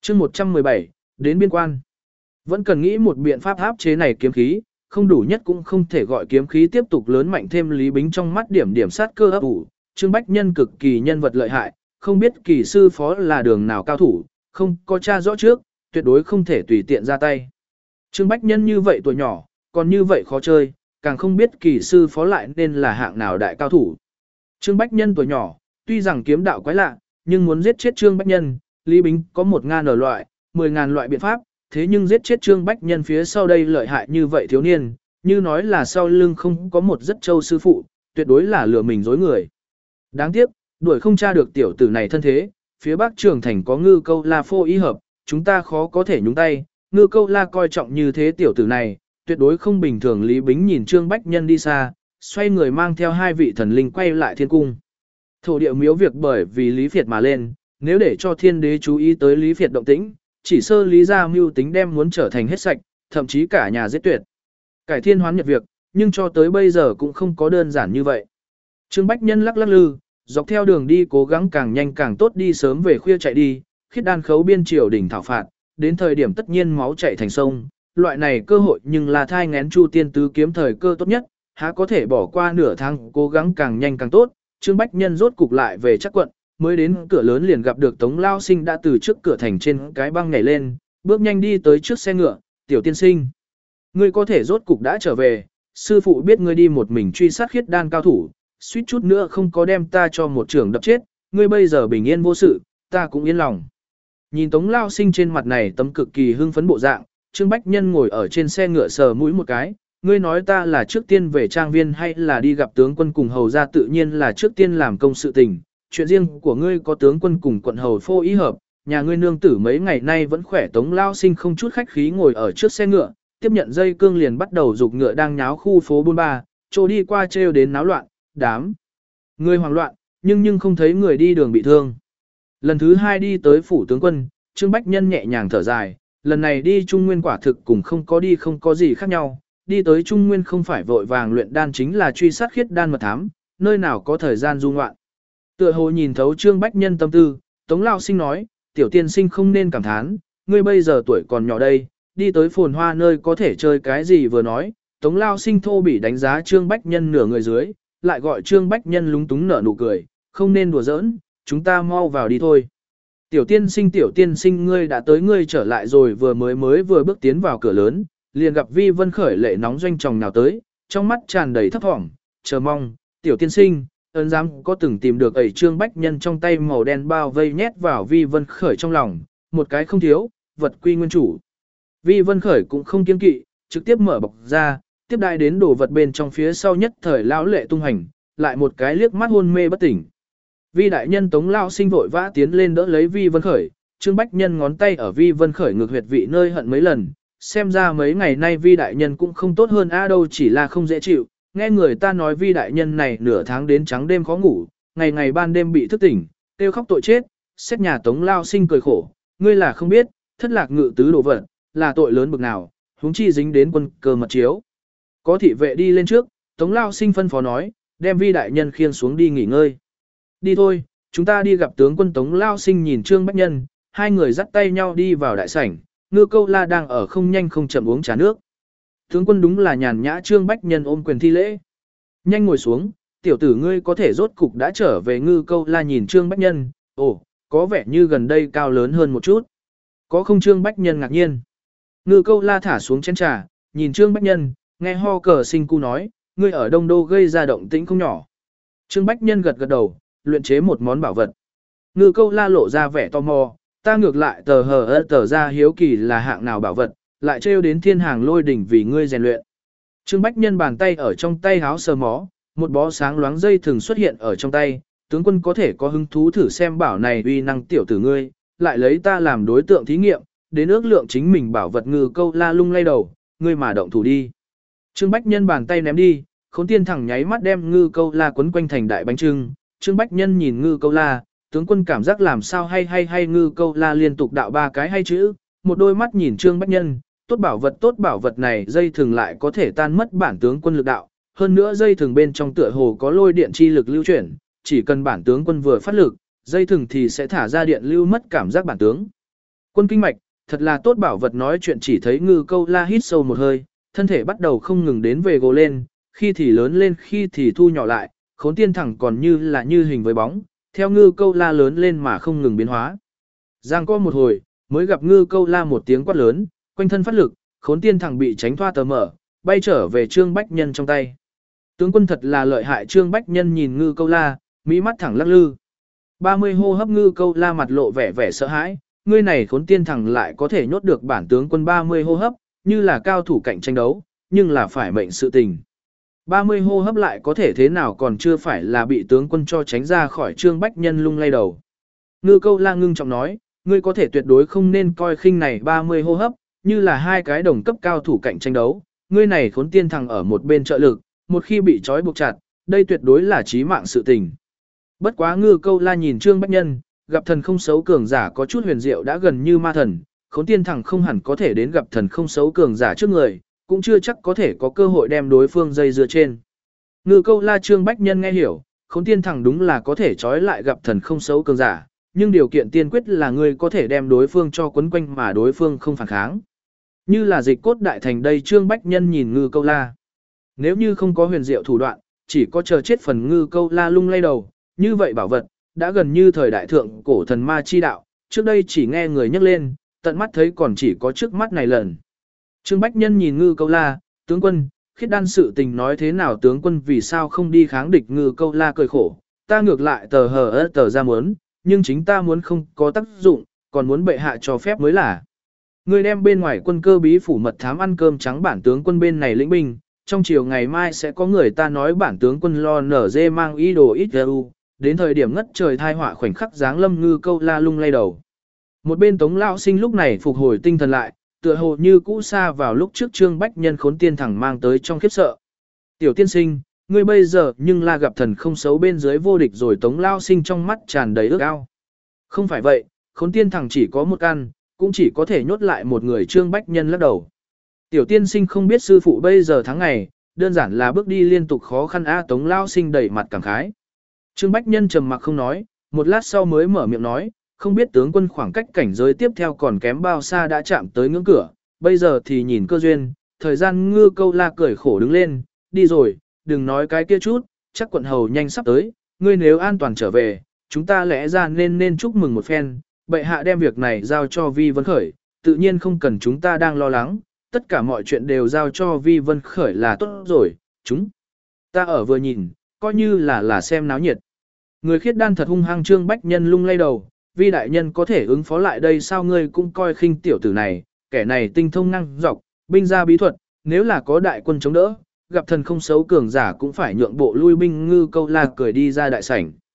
chương 117, đến biên quan. Vẫn cần nghĩ một biện pháp áp chế này kiếm khí, không đủ nhất cũng không thể gọi kiếm khí tiếp tục lớn mạnh thêm. Lý Bính trong mắt điểm điểm sát cơ ấp ủ, Trương Bách Nhân cực kỳ nhân vật lợi hại, không biết kỳ sư phó là đường nào cao thủ, không có tra rõ trước, tuyệt đối không thể tùy tiện ra tay. Trương Bách Nhân như vậy tuổi nhỏ, còn như vậy khó chơi, càng không biết kỳ sư phó lại nên là hạng nào đại cao thủ. Trương Bách Nhân tuổi nhỏ, tuy rằng kiếm đạo quái lạ, nhưng muốn giết chết Trương Bách Nhân, Lý Bính có 1.000 loại, 10.000 loại biện pháp, thế nhưng giết chết Trương Bách Nhân phía sau đây lợi hại như vậy thiếu niên, như nói là sau lưng không có một rất châu sư phụ, tuyệt đối là lừa mình dối người. Đáng tiếc, đuổi không tra được tiểu tử này thân thế, phía Bắc Trường Thành có Ngư Câu La phô y hợp, chúng ta khó có thể nhúng tay, Ngư Câu La coi trọng như thế tiểu tử này, tuyệt đối không bình thường. Lý Bính nhìn Trương Bách Nhân đi xa, xoay người mang theo 2 vị thần linh quay lại thiên cung. Thổ địa miếu việc bởi vì Lý Việt mà lên, nếu để cho thiên đế chú ý tới Lý Việt động tĩnh, chỉ sơ Lý gia mưu tính đem muốn trở thành hết sạch, thậm chí cả nhà giết tuyệt. Cải thiên hoán nhật việc, nhưng cho tới bây giờ cũng không có đơn giản như vậy. Trương Bách Nhân lắc lắc lư, dọc theo đường đi cố gắng càng nhanh càng tốt, đi sớm về khuya chạy đi, khiết đan khấu biên triều đỉnh thảo phạt, đến thời điểm tất nhiên máu chảy thành sông, loại này cơ hội nhưng là thai ngén Chu Tiên tứ kiếm thời cơ tốt nhất, há có thể bỏ qua nửa tháng cố gắng càng nhanh càng tốt. Trương Bách Nhân rốt cục lại về Trắc quận, mới đến cửa lớn liền gặp được Tống Lao Sinh đã từ trước cửa thành trên cái băng nhảy lên, bước nhanh đi tới trước xe ngựa. Tiểu tiên sinh, ngươi có thể rốt cục đã trở về, sư phụ biết ngươi đi một mình truy sát khiết đan cao thủ, suýt chút nữa không có đem ta cho một trưởng đập chết, ngươi bây giờ bình yên vô sự, ta cũng yên lòng. Nhìn Tống Lao Sinh trên mặt này tấm cực kỳ hưng phấn bộ dạng, Trương Bách Nhân ngồi ở trên xe ngựa sờ mũi một cái, ngươi nói ta là trước tiên về trang viên hay là đi gặp tướng quân cùng hầu ra, tự nhiên là trước tiên làm công sự tình, chuyện riêng của ngươi có tướng quân cùng quận hầu phô ý hợp, nhà ngươi nương tử mấy ngày nay vẫn khỏe. Tống Lao Sinh không chút khách khí ngồi ở trước xe ngựa, tiếp nhận dây cương liền bắt đầu giục ngựa đang nháo khu phố Bôn Ba, trô đi qua trêu đến náo loạn, đám người hoảng loạn, nhưng không thấy người đi đường bị thương. Lần thứ 2 đi tới phủ tướng quân, Trương Bách Nhân nhẹ nhàng thở dài, lần này đi Trung Nguyên quả thực cùng không có đi không có gì khác nhau, đi tới Trung Nguyên không phải vội vàng luyện đan chính là truy sát khiết đan mật thám, nơi nào có thời gian du ngoạn. Tựa hồ nhìn thấu Trương Bách Nhân tâm tư, Tống Lao Sinh nói, tiểu tiên sinh không nên cảm thán, ngươi bây giờ tuổi còn nhỏ đây, đi tới phồn hoa nơi có thể chơi cái gì vừa nói. Tống Lao Sinh thô bỉ đánh giá Trương Bách Nhân nửa người dưới, lại gọi Trương Bách Nhân lúng túng nở nụ cười, không nên đùa giỡn, chúng ta mau vào đi thôi. Tiểu tiên sinh ngươi đã tới, ngươi trở lại rồi. Vừa vừa bước tiến vào cửa lớn, liền gặp Vi Vân Khởi lệ nóng doanh tròng nào tới, trong mắt tràn đầy thấp thỏm, chờ mong. Tiểu tiên sinh, ơn dám có từng tìm được ẩy. Trương Bách Nhân trong tay màu đen bao vây nhét vào Vi Vân Khởi trong lòng, một cái không thiếu, vật quy nguyên chủ. Vi Vân Khởi cũng không kiêng kỵ, trực tiếp mở bọc ra, tiếp đại đến đồ vật bên trong, phía sau nhất thời lão lệ tung hành, lại một cái liếc mắt hôn mê bất tỉnh. Vi đại nhân Tống Lao Sinh vội vã tiến lên đỡ lấy Vi Vân Khởi, Trương Bách Nhân ngón tay ở Vi Vân Khởi ngược huyệt vị nơi hận mấy lần, xem ra mấy ngày nay Vi đại nhân cũng không tốt hơn đâu, chỉ là không dễ chịu. Nghe người ta nói Vi đại nhân này nửa tháng đến trắng đêm khó ngủ, ngày ngày ban đêm bị thức tỉnh, kêu khóc tội chết. Xét nhà Tống Lao Sinh cười khổ, ngươi là không biết, thất lạc ngự tứ đồ vật, là tội lớn bực nào, huống chi dính đến quân cơ mật chiếu. Có thị vệ đi lên trước, Tống Lao Sinh phân phó nói, đem Vi đại nhân khiêng xuống đi nghỉ ngơi. Đi thôi, chúng ta đi gặp tướng quân. Tống Lao Sinh nhìn Trương Bách Nhân, hai người dắt tay nhau đi vào đại sảnh, Ngư Câu La đang ở không nhanh không chậm uống trà nước. Tướng quân đúng là nhàn nhã. Trương Bách Nhân ôm quyền thi lễ. Nhanh ngồi xuống, tiểu tử ngươi có thể rốt cục đã trở về. Ngư Câu La nhìn Trương Bách Nhân, ồ, có vẻ như gần đây cao lớn hơn một chút. Có không? Trương Bách Nhân ngạc nhiên. Ngư Câu La thả xuống chén trà, nhìn Trương Bách Nhân, nghe Ho Cờ Sinh Cu nói, ngươi ở Đông Đô gây ra động tĩnh không nhỏ. Trương Bách Nhân gật gật đầu, luyện chế một món bảo vật. Ngư Câu La lộ ra vẻ tò mò, ta ngược lại tờ ra hiếu kỳ là hạng nào bảo vật, lại trêu đến Thiên Hàng Lôi Đỉnh vì ngươi rèn luyện. Trương Bách Nhân bàn tay ở trong tay háo sờ mó, một bó sáng loáng dây thường xuất hiện ở trong tay, tướng quân có thể có hứng thú thử xem bảo này uy năng tiểu tử ngươi, lại lấy ta làm đối tượng thí nghiệm, đến ước lượng chính mình bảo vật. Ngư Câu La lung lay đầu, ngươi mà động thủ đi. Trương Bách Nhân bàn tay ném đi, Khốn Tiên thẳng nháy mắt đem Ngư Câu La quấn quanh thành đại bánh trưng. Trương Bách Nhân nhìn Ngư Câu La, tướng quân cảm giác làm sao hay. Ngư Câu La liên tục đạo 3 cái hay chữ, một đôi mắt nhìn Trương Bách Nhân, tốt bảo vật này dây thường lại có thể tan mất bản tướng quân lực đạo, hơn nữa dây thường bên trong tựa hồ có lôi điện chi lực lưu chuyển, chỉ cần bản tướng quân vừa phát lực, dây thường thì sẽ thả ra điện lưu mất cảm giác bản tướng. Quân kinh mạch, thật là tốt bảo vật nói chuyện chỉ thấy Ngư Câu La hít sâu một hơi, thân thể bắt đầu không ngừng đến về gồ lên, khi thì lớn lên khi thì thu nhỏ lại, Khốn Tiên Thẳng còn như là như hình với bóng, theo Ngư Câu La lớn lên mà không ngừng biến hóa. Giang có một hồi, mới gặp Ngư Câu La một tiếng quát lớn, quanh thân phát lực, Khốn Tiên Thẳng bị tránh thoa tờ mở, bay trở về Trương Bách Nhân trong tay. Tướng quân thật là lợi hại. Trương Bách Nhân nhìn Ngư Câu La, mỹ mắt thẳng lắc lư. 30 hô hấp Ngư Câu La mặt lộ vẻ vẻ sợ hãi, ngươi này Khốn Tiên Thẳng lại có thể nhốt được bản tướng quân 30 hô hấp, như là cao thủ cạnh tranh đấu, nhưng là phải mệnh sự tình. 30 hô hấp lại có thể thế nào còn chưa phải là bị tướng quân cho tránh ra khỏi. Trương Bách Nhân lung lay đầu. Ngư Câu La ngưng trọng nói, ngươi có thể tuyệt đối không nên coi khinh này 30 hô hấp, như là hai cái đồng cấp cao thủ cạnh tranh đấu, ngươi này Khốn Tiên Thẳng ở một bên trợ lực, một khi bị trói buộc chặt, đây tuyệt đối là chí mạng sự tình. Bất quá Ngư Câu La nhìn Trương Bách Nhân, gặp thần không xấu cường giả có chút huyền diệu đã gần như ma thần, Khốn Tiên Thẳng không hẳn có thể đến gặp thần không xấu cường giả trước người, cũng chưa chắc có thể có cơ hội đem đối phương dây dưa trên. Ngư Câu La Trương Bách Nhân nghe hiểu, Khốn Tiên Thẳng đúng là có thể trói lại gặp thần không xấu cường giả, nhưng điều kiện tiên quyết là ngươi có thể đem đối phương cho quấn quanh mà đối phương không phản kháng. Như là dịch cốt đại thành đây. Trương Bách Nhân nhìn Ngư Câu La. Nếu như không có huyền diệu thủ đoạn, chỉ có chờ chết phần. Ngư Câu La lung lay đầu, như vậy bảo vật, đã gần như thời đại thượng cổ thần ma chi đạo, trước đây chỉ nghe người nhắc lên, tận mắt thấy còn chỉ có trước mắt này lần. Trương Bách Nhân nhìn Ngư Câu La, tướng quân, khiết đan sự tình nói thế nào tướng quân vì sao không đi kháng địch. Ngư Câu La cười khổ, ta ngược lại tờ ra muốn, nhưng chính ta muốn không có tác dụng, còn muốn bệ hạ cho phép mới là. Ngươi đem bên ngoài quân cơ bí phủ mật thám ăn cơm trắng bản tướng quân bên này lĩnh binh, trong chiều ngày mai sẽ có người ta nói bản tướng quân lo nở dê mang ý đồ ít đến thời điểm ngất trời thai họa khoảnh khắc giáng lâm. Ngư Câu La lung lay đầu. Một bên Tống lão sinh lúc này phục hồi tinh thần lại, tựa hồ như cũ xa vào lúc trước Trương Bách Nhân Khốn Tiên Thẳng mang tới trong khiếp sợ. Tiểu tiên sinh, ngươi bây giờ nhưng là gặp thần không xấu bên dưới vô địch rồi. Tống lão sinh trong mắt tràn đầy ước ao. Không phải vậy, Khốn Tiên Thẳng chỉ có một căn, cũng chỉ có thể nhốt lại một người. Trương Bách Nhân lắc đầu. Tiểu tiên sinh không biết sư phụ bây giờ tháng ngày, đơn giản là bước đi liên tục khó khăn a. Tống lão sinh đầy mặt cảm khái. Trương Bách Nhân trầm mặc không nói, một lát sau mới mở miệng nói, không biết tướng quân khoảng cách cảnh giới tiếp theo còn kém bao xa đã chạm tới ngưỡng cửa, bây giờ thì nhìn cơ duyên. Thời gian. Ngư Câu La cười khổ đứng lên, đi rồi, đừng nói cái kia chút, chắc quận hầu nhanh sắp tới, ngươi nếu an toàn trở về, chúng ta lẽ ra nên chúc mừng một phen, bệ hạ đem việc này giao cho Vi Vân Khởi, tự nhiên không cần chúng ta đang lo lắng, tất cả mọi chuyện đều giao cho Vi Vân Khởi là tốt rồi, chúng ta ở vừa nhìn, coi như là xem náo nhiệt. Người khiết đan thật hung hăng. Trương Bách Nhân lung lay đầu, Vi đại nhân có thể ứng phó lại đây sao? Ngươi cũng coi khinh tiểu tử này, kẻ này tinh thông năng dọc, binh gia bí thuật, nếu là có đại quân chống đỡ, gặp thần không xấu cường giả cũng phải nhượng bộ lui binh. Ngư Câu La cười đi ra đại sảnh.